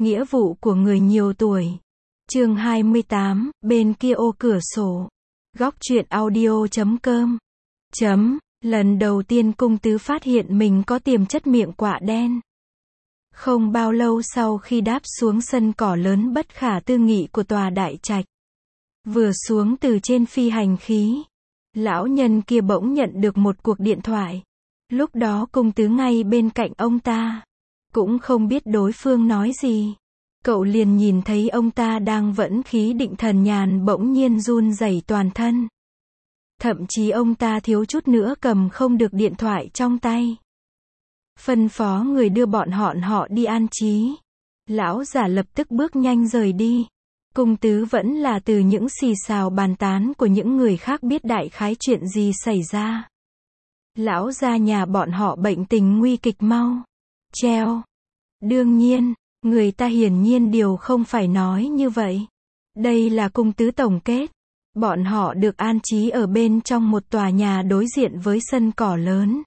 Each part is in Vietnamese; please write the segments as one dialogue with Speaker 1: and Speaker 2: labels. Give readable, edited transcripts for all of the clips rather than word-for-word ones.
Speaker 1: Nghĩa vụ của người nhiều tuổi. Chương 28, bên kia ô cửa sổ. Góc truyện audio.com. Lần đầu tiên Cung Tứ phát hiện mình có tiềm chất miệng quạ đen. Không bao lâu sau khi đáp xuống sân cỏ lớn bất khả tư nghị của tòa đại trạch, vừa xuống từ trên phi hành khí, lão nhân kia bỗng nhận được một cuộc điện thoại. Lúc đó Cung Tứ ngay bên cạnh ông ta, cũng không biết đối phương nói gì. Cậu liền nhìn thấy ông ta đang vẫn khí định thần nhàn bỗng nhiên run rẩy toàn thân. Thậm chí ông ta thiếu chút nữa cầm không được điện thoại trong tay. Phân phó người đưa bọn họ đi an trí. Lão giả lập tức bước nhanh rời đi. Cung Tứ vẫn là từ những xì xào bàn tán của những người khác biết đại khái chuyện gì xảy ra. Lão gia nhà bọn họ bệnh tình nguy kịch mau treo. Đương nhiên, người ta hiển nhiên điều không phải nói như vậy. Đây là Cung Tứ tổng kết. Bọn họ được an trí ở bên trong một tòa nhà đối diện với sân cỏ lớn.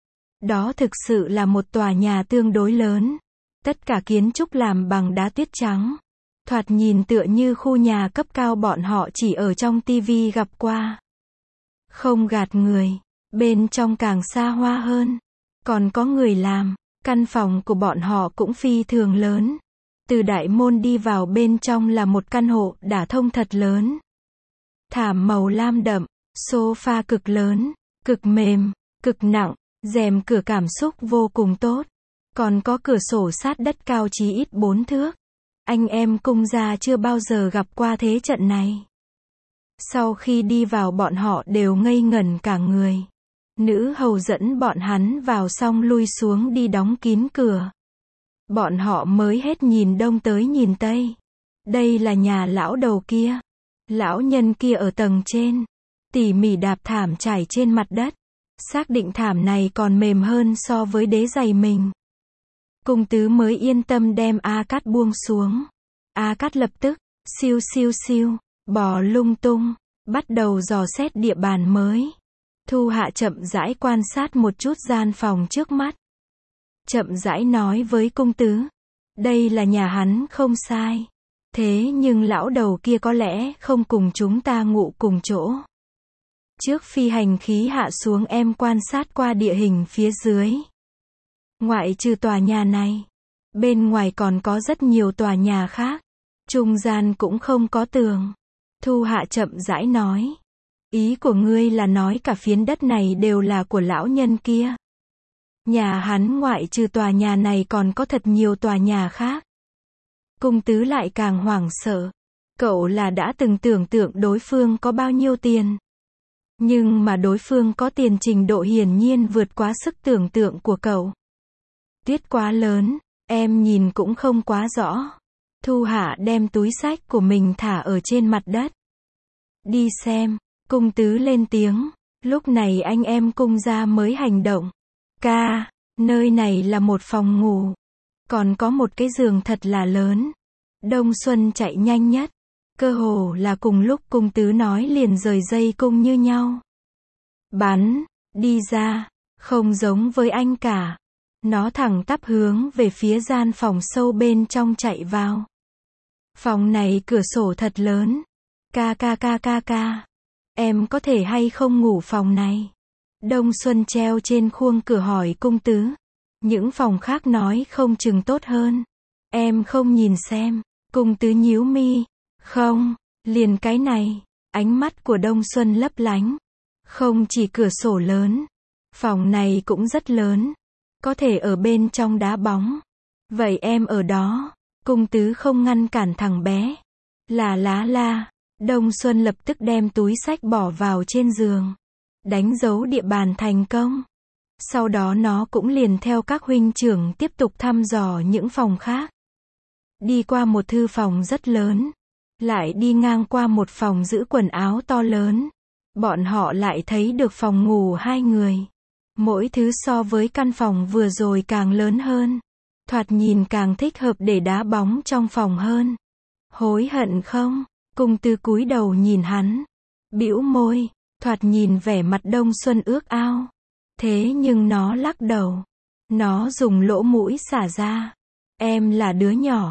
Speaker 1: Đó thực sự là một tòa nhà tương đối lớn. Tất cả kiến trúc làm bằng đá tuyết trắng. Thoạt nhìn tựa như khu nhà cấp cao bọn họ chỉ ở trong tivi gặp qua. Không gạt người, bên trong càng xa hoa hơn. Còn có người làm, căn phòng của bọn họ cũng phi thường lớn. Từ đại môn đi vào bên trong là một căn hộ đả thông thật lớn. Thảm màu lam đậm, sofa cực lớn, cực mềm, cực nặng, rèm cửa cảm xúc vô cùng tốt. Còn có cửa sổ sát đất cao chí ít 4 thước. Anh em Cung gia chưa bao giờ gặp qua thế trận này. Sau khi đi vào bọn họ đều ngây ngẩn cả người. Nữ hầu dẫn bọn hắn vào xong lui xuống đi đóng kín cửa. Bọn họ mới hết nhìn đông tới nhìn tây. Đây là nhà lão đầu kia. Lão nhân kia ở tầng trên. Tỉ mỉ đạp thảm trải trên mặt đất. Xác định thảm này còn mềm hơn so với đế giày mình. Cung Tứ mới yên tâm đem A Cát buông xuống. A Cát lập tức, siêu siêu siêu, bò lung tung, bắt đầu dò xét địa bàn mới. Thu Hạ chậm rãi quan sát một chút gian phòng trước mắt. Chậm rãi nói với Cung Tứ. Đây là nhà hắn không sai. Thế nhưng lão đầu kia có lẽ không cùng chúng ta ngủ cùng chỗ. Trước phi hành khí hạ xuống em quan sát qua địa hình phía dưới. Ngoại trừ tòa nhà này, bên ngoài còn có rất nhiều tòa nhà khác. Trung gian cũng không có tường. Thu Hạ chậm rãi nói. Ý của ngươi là nói cả phiến đất này đều là của lão nhân kia. Nhà hắn ngoại trừ tòa nhà này còn có thật nhiều tòa nhà khác. Cung Tứ lại càng hoảng sợ. Cậu là đã từng tưởng tượng đối phương có bao nhiêu tiền. Nhưng mà đối phương có tiền trình độ hiển nhiên vượt quá sức tưởng tượng của cậu. Tuyết quá lớn, em nhìn cũng không quá rõ. Thu Hạ đem túi xách của mình thả ở trên mặt đất. Đi xem, Cung Tứ lên tiếng. Lúc này anh em Cung gia mới hành động. Ca, nơi này là một phòng ngủ. Còn có một cái giường thật là lớn. Đông Xuân chạy nhanh nhất. Cơ hồ là cùng lúc Cung Tứ nói liền rời dây cung như nhau. Bắn, đi ra, không giống với anh cả. Nó thẳng tắp hướng về phía gian phòng sâu bên trong chạy vào. Phòng này cửa sổ thật lớn. Ca. Em có thể hay không ngủ phòng này? Đông Xuân treo trên khuôn cửa hỏi Cung Tứ. Những phòng khác nói không chừng tốt hơn. Em không nhìn xem. Cung Tứ nhíu mi. Không, liền cái này. Ánh mắt của Đông Xuân lấp lánh. Không chỉ cửa sổ lớn. Phòng này cũng rất lớn. Có thể ở bên trong đá bóng. Vậy em ở đó. Cung Tứ không ngăn cản thằng bé. La. Đông Xuân lập tức đem túi xách bỏ vào trên giường. Đánh dấu địa bàn thành công. Sau đó nó cũng liền theo các huynh trưởng tiếp tục thăm dò những phòng khác. Đi qua một thư phòng rất lớn. Lại đi ngang qua một phòng giữ quần áo to lớn. Bọn họ lại thấy được phòng ngủ 2 người. Mỗi thứ so với căn phòng vừa rồi càng lớn hơn. Thoạt nhìn càng thích hợp để đá bóng trong phòng hơn. Hối hận không? Cung Tứ cúi đầu nhìn hắn. Bĩu môi, thoạt nhìn vẻ mặt Đông Xuân ước ao. Thế nhưng nó lắc đầu. Nó dùng lỗ mũi xả ra. Em là đứa nhỏ.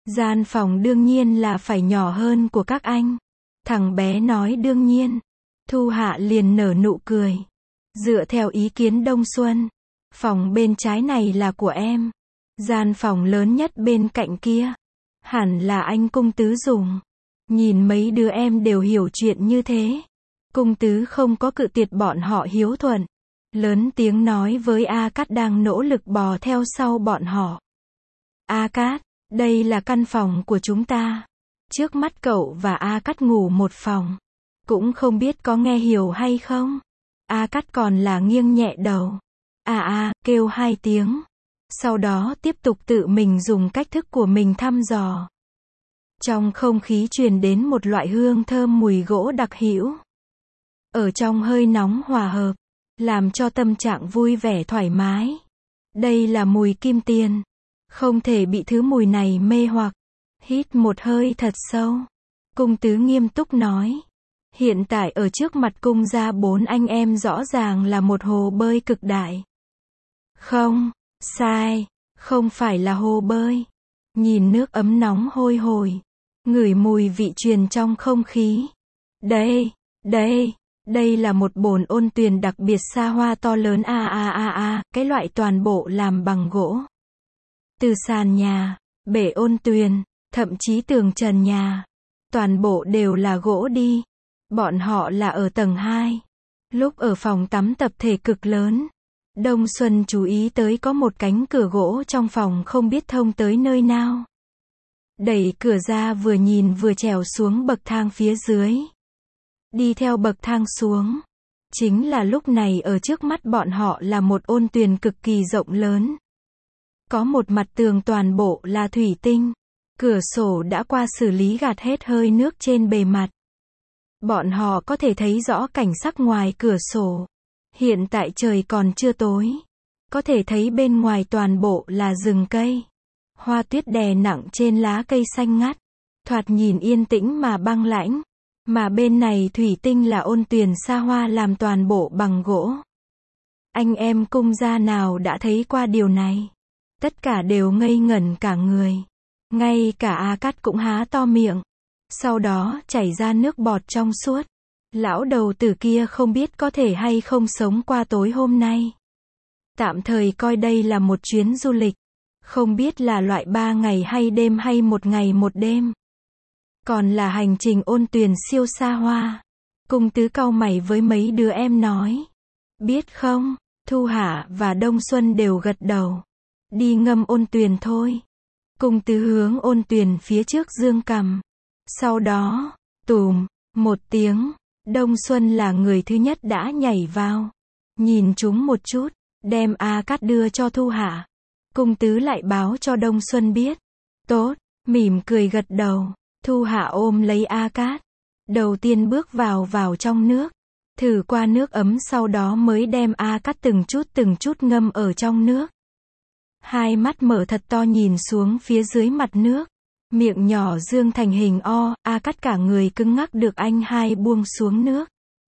Speaker 1: Gian phòng đương nhiên là phải nhỏ hơn của các anh. Thằng bé nói đương nhiên. Thu Hạ liền nở nụ cười. Dựa theo ý kiến Đông Xuân, phòng bên trái này là của em. Gian phòng lớn nhất bên cạnh kia, hẳn là anh Cung Tứ dùng. Nhìn mấy đứa em đều hiểu chuyện như thế. Cung Tứ không có cự tuyệt bọn họ hiếu thuận. Lớn tiếng nói với A Cát đang nỗ lực bò theo sau bọn họ. A Cát, đây là căn phòng của chúng ta. Trước mắt cậu và A Cát ngủ một phòng. Cũng không biết có nghe hiểu hay không. A Cát còn là nghiêng nhẹ đầu. Kêu 2 tiếng. Sau đó tiếp tục tự mình dùng cách thức của mình thăm dò. Trong không khí truyền đến một loại hương thơm mùi gỗ đặc hữu. Ở trong hơi nóng hòa hợp, làm cho tâm trạng vui vẻ thoải mái. Đây là mùi kim tiền. Không thể bị thứ mùi này mê hoặc. Hít một hơi thật sâu. Cung Tứ nghiêm túc nói. Hiện tại ở trước mặt cung gia 4 anh em rõ ràng là một hồ bơi cực đại. Không, sai, không phải là hồ bơi. Nhìn nước ấm nóng hôi hổi. Ngửi mùi vị truyền trong không khí. Đây là một bồn ôn tuyền đặc biệt xa hoa to lớn cái loại toàn bộ làm bằng gỗ. Từ sàn nhà, bể ôn tuyền, thậm chí tường trần nhà, toàn bộ đều là gỗ đi. Bọn họ là ở tầng 2. Lúc ở phòng tắm tập thể cực lớn, Đông Xuân chú ý tới có một cánh cửa gỗ trong phòng không biết thông tới nơi nào. Đẩy cửa ra vừa nhìn vừa trèo xuống bậc thang phía dưới. Đi theo bậc thang xuống. Chính là lúc này ở trước mắt bọn họ là một ôn tuyền cực kỳ rộng lớn. Có một mặt tường toàn bộ là thủy tinh. Cửa sổ đã qua xử lý gạt hết hơi nước trên bề mặt. Bọn họ có thể thấy rõ cảnh sắc ngoài cửa sổ. Hiện tại trời còn chưa tối. Có thể thấy bên ngoài toàn bộ là rừng cây. Hoa tuyết đè nặng trên lá cây xanh ngắt. Thoạt nhìn yên tĩnh mà băng lãnh. Mà bên này thủy tinh là ôn tuyền xa hoa làm toàn bộ bằng gỗ. Anh em cung gia nào đã thấy qua điều này? Tất cả đều ngây ngẩn cả người. Ngay cả A Cát cũng há to miệng. Sau đó chảy ra nước bọt trong suốt. Lão đầu tử kia không biết có thể hay không sống qua tối hôm nay. Tạm thời coi đây là một chuyến du lịch. Không biết là loại 3 ngày hay đêm hay 1 ngày 1 đêm. Còn là hành trình ôn tuyền siêu xa hoa. Cung Tứ cau mày với mấy đứa em nói. Biết không, Thu Hạ và Đông Xuân đều gật đầu. Đi ngâm ôn tuyền thôi. Cung Tứ hướng ôn tuyền phía trước dương cằm. Sau đó, tùm, một tiếng, Đông Xuân là người thứ nhất đã nhảy vào. Nhìn chúng một chút, đem A Cát đưa cho Thu Hạ. Cung Tứ lại báo cho Đông Xuân biết. Tốt, mỉm cười gật đầu. Thu Hạ ôm lấy A Cát. Đầu tiên bước vào trong nước. Thử qua nước ấm sau đó mới đem A Cát từng chút ngâm ở trong nước. Hai mắt mở thật to nhìn xuống phía dưới mặt nước. Miệng nhỏ dương thành hình O, A Cát cả người cứng ngắc được anh hai buông xuống nước.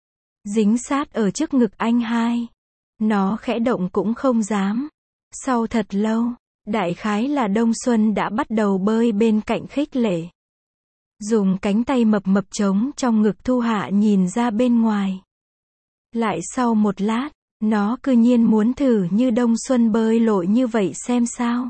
Speaker 1: Dính sát ở trước ngực anh hai. Nó khẽ động cũng không dám. Sau thật lâu, đại khái là Đông Xuân đã bắt đầu bơi bên cạnh khích lệ. Dùng cánh tay mập mập trống trong ngực Thu Hạ nhìn ra bên ngoài. Lại sau một lát, nó cư nhiên muốn thử như Đông Xuân bơi lội như vậy xem sao.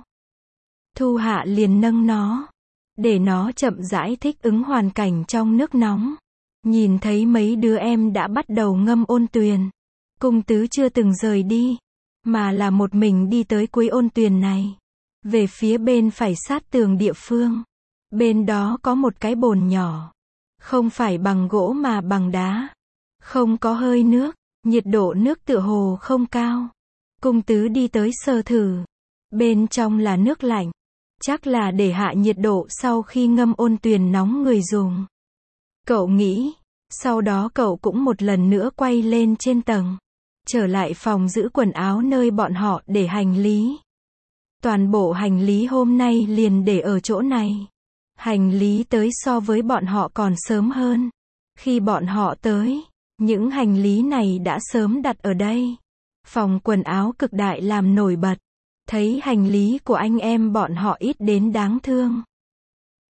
Speaker 1: Thu Hạ liền nâng nó. Để nó chậm rãi thích ứng hoàn cảnh trong nước nóng. Nhìn thấy mấy đứa em đã bắt đầu ngâm ôn tuyền. Cung Tứ chưa từng rời đi. Mà là một mình đi tới cuối ôn tuyền này. Về phía bên phải sát tường địa phương. Bên đó có một cái bồn nhỏ. Không phải bằng gỗ mà bằng đá. Không có hơi nước. Nhiệt độ nước tựa hồ không cao. Cung Tứ đi tới sờ thử. Bên trong là nước lạnh. Chắc là để hạ nhiệt độ sau khi ngâm ôn tuyền nóng người dùng. Cậu nghĩ. Sau đó cậu cũng một lần nữa quay lên trên tầng. Trở lại phòng giữ quần áo nơi bọn họ để hành lý. Toàn bộ hành lý hôm nay liền để ở chỗ này. Hành lý tới so với bọn họ còn sớm hơn. Khi bọn họ tới, những hành lý này đã sớm đặt ở đây. Phòng quần áo cực đại làm nổi bật. Thấy hành lý của anh em bọn họ ít đến đáng thương.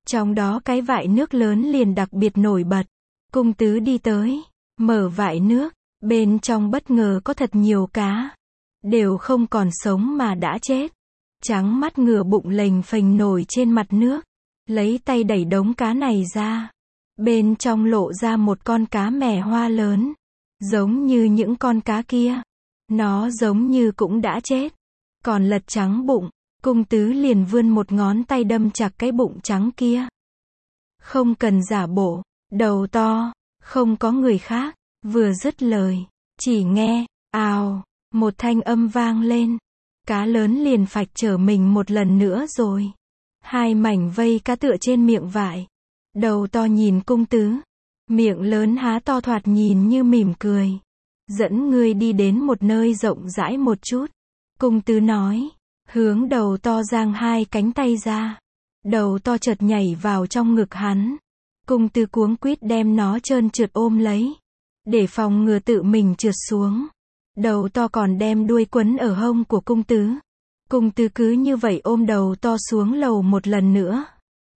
Speaker 1: Trong đó cái vại nước lớn liền đặc biệt nổi bật. Cung tứ đi tới, mở vại nước, bên trong bất ngờ có thật nhiều cá. Đều không còn sống mà đã chết. Trắng mắt ngửa bụng lềnh phềnh nổi trên mặt nước. Lấy tay đẩy đống cá này ra. Bên trong lộ ra một con cá mè hoa lớn. Giống như những con cá kia. Nó giống như cũng đã chết. Còn lật trắng bụng, cung tứ liền vươn một ngón tay đâm chặt cái bụng trắng kia. Không cần giả bộ, đầu to, không có người khác. Vừa dứt lời, chỉ nghe, ào, một thanh âm vang lên. Cá lớn liền phạch trở mình một lần nữa rồi. Hai mảnh vây cá tựa trên miệng vại. Đầu to nhìn cung tứ. Miệng lớn há to thoạt nhìn như mỉm cười. Dẫn ngươi đi đến một nơi rộng rãi một chút. Cung tứ nói. Hướng đầu to giang hai cánh tay ra. Đầu to chợt nhảy vào trong ngực hắn. Cung tứ cuống quýt đem nó trơn trượt ôm lấy. Để phòng ngừa tự mình trượt xuống. Đầu to còn đem đuôi quấn ở hông của cung tứ. Cung tứ cứ như vậy ôm đầu to xuống lầu một lần nữa.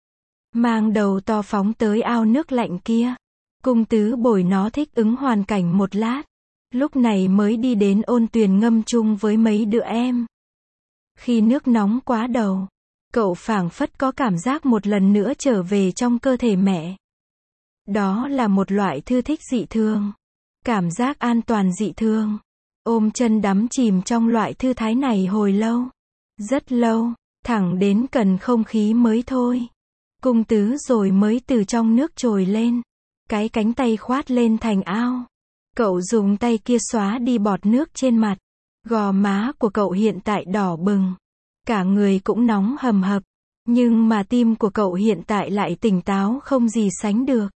Speaker 1: Mang đầu to phóng tới ao nước lạnh kia. Cung tứ bồi nó thích ứng hoàn cảnh một lát. Lúc này mới đi đến ôn tuyền ngâm chung với mấy đứa em. Khi nước nóng quá đầu, cậu phảng phất có cảm giác một lần nữa trở về trong cơ thể mẹ. Đó là một loại thư thích dị thường. Cảm giác an toàn dị thường. Ôm chân đắm chìm trong loại thư thái này hồi lâu. Rất lâu, thẳng đến cần không khí mới thôi. Cung tứ rồi mới từ trong nước trồi lên. Cái cánh tay khoát lên thành ao. Cậu dùng tay kia xóa đi bọt nước trên mặt. Gò má của cậu hiện tại đỏ bừng. Cả người cũng nóng hầm hập. Nhưng mà tim của cậu hiện tại lại tỉnh táo không gì sánh được.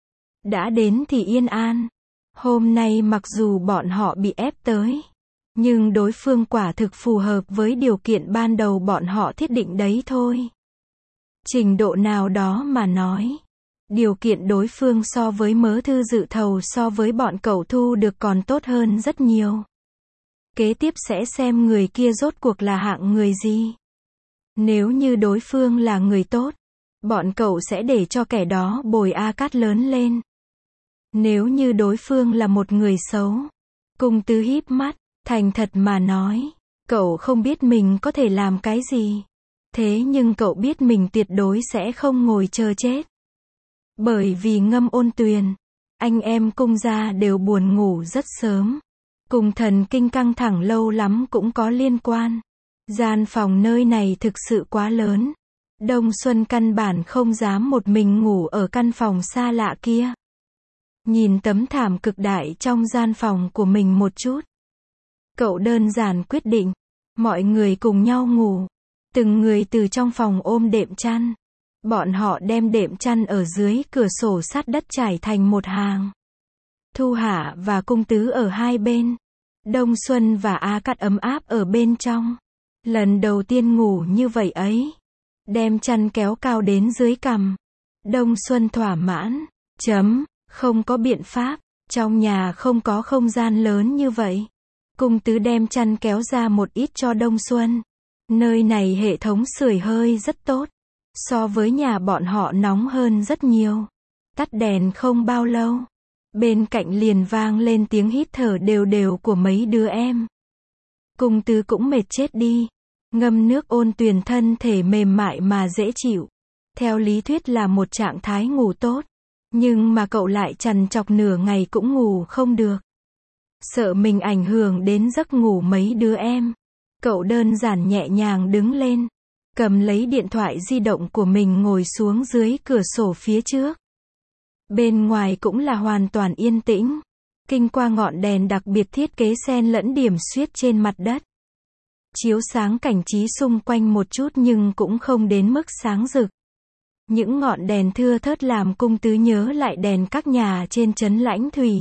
Speaker 1: Đã đến thì yên an. Hôm nay mặc dù bọn họ bị ép tới. Nhưng đối phương quả thực phù hợp với điều kiện ban đầu bọn họ thiết định đấy thôi. Trình độ nào đó mà nói. Điều kiện đối phương so với mớ thư dự thầu so với bọn cậu thu được còn tốt hơn rất nhiều. Kế tiếp sẽ xem người kia rốt cuộc là hạng người gì. Nếu như đối phương là người tốt, bọn cậu sẽ để cho kẻ đó bồi A Cát lớn lên. Nếu như đối phương là một người xấu, cung tứ híp mắt, thành thật mà nói, cậu không biết mình có thể làm cái gì. Thế nhưng cậu biết mình tuyệt đối sẽ không ngồi chờ chết. Bởi vì ngâm ôn tuyền, anh em cung gia đều buồn ngủ rất sớm. Cùng thần kinh căng thẳng lâu lắm cũng có liên quan. Gian phòng nơi này thực sự quá lớn. Đông Xuân căn bản không dám một mình ngủ ở căn phòng xa lạ kia. Nhìn tấm thảm cực đại trong gian phòng của mình một chút. Cậu đơn giản quyết định. Mọi người cùng nhau ngủ. Từng người từ trong phòng ôm đệm chăn. Bọn họ đem đệm chăn ở dưới cửa sổ sát đất trải thành một hàng. Thu Hạ và cung tứ ở hai bên. Đông Xuân và A Cát ấm áp ở bên trong. Lần đầu tiên ngủ như vậy ấy. Đem chăn kéo cao đến dưới cằm. Đông Xuân thỏa mãn. Không có biện pháp. Trong nhà không có không gian lớn như vậy. Cung tứ đem chăn kéo ra một ít cho Đông Xuân. Nơi này hệ thống sưởi hơi rất tốt. So với nhà bọn họ nóng hơn rất nhiều. Tắt đèn không bao lâu. Bên cạnh liền vang lên tiếng hít thở đều đều của mấy đứa em. Cung tứ cũng mệt chết đi. Ngâm nước ôn tuyền thân thể mềm mại mà dễ chịu. Theo lý thuyết là một trạng thái ngủ tốt. Nhưng mà cậu lại trằn trọc nửa ngày cũng ngủ không được. Sợ mình ảnh hưởng đến giấc ngủ mấy đứa em. Cậu đơn giản nhẹ nhàng đứng lên. Cầm lấy điện thoại di động của mình ngồi xuống dưới cửa sổ phía trước. Bên ngoài cũng là hoàn toàn yên tĩnh. Kinh qua ngọn đèn đặc biệt thiết kế xen lẫn điểm xuyết trên mặt đất. Chiếu sáng cảnh trí xung quanh một chút nhưng cũng không đến mức sáng rực. Những ngọn đèn thưa thớt làm cung tứ nhớ lại đèn các nhà trên trấn Lãnh Thủy.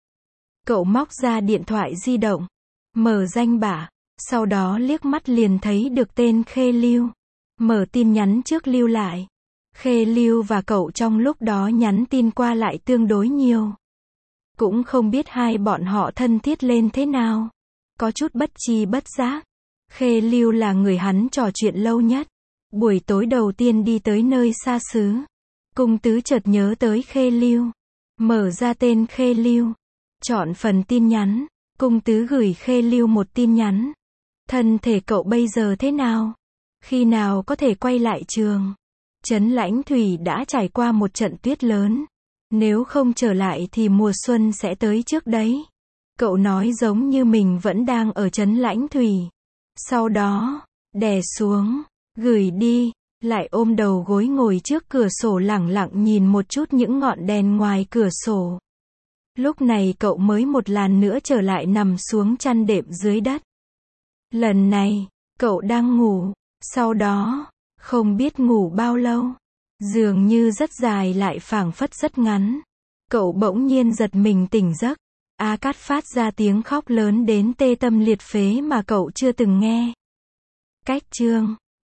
Speaker 1: Cậu móc ra điện thoại di động. Mở danh bạ. Sau đó liếc mắt liền thấy được tên Khê Lưu. Mở tin nhắn trước lưu lại. Khê Lưu và cậu trong lúc đó nhắn tin qua lại tương đối nhiều. Cũng không biết hai bọn họ thân thiết lên thế nào. Có chút bất tri bất giác. Khê Lưu là người hắn trò chuyện lâu nhất. Buổi tối đầu tiên đi tới nơi xa xứ, cung tứ chợt nhớ tới Khê Lưu. Mở ra tên Khê Lưu, chọn phần tin nhắn, cung tứ gửi Khê Lưu một tin nhắn. Thân thể cậu bây giờ thế nào? Khi nào có thể quay lại trường? Trấn Lãnh Thủy đã trải qua một trận tuyết lớn. Nếu không trở lại thì mùa xuân sẽ tới trước đấy. Cậu nói giống như mình vẫn đang ở Trấn Lãnh Thủy. Sau đó, đè xuống, gửi đi, lại ôm đầu gối ngồi trước cửa sổ lẳng lặng nhìn một chút những ngọn đèn ngoài cửa sổ. Lúc này cậu mới một lần nữa trở lại nằm xuống chăn đệm dưới đất. Lần này, cậu đang ngủ, sau đó, không biết ngủ bao lâu. Dường như rất dài lại phảng phất rất ngắn. Cậu bỗng nhiên giật mình tỉnh giấc. A Cát phát ra tiếng khóc lớn đến tê tâm liệt phế mà cậu chưa từng nghe. Cách chương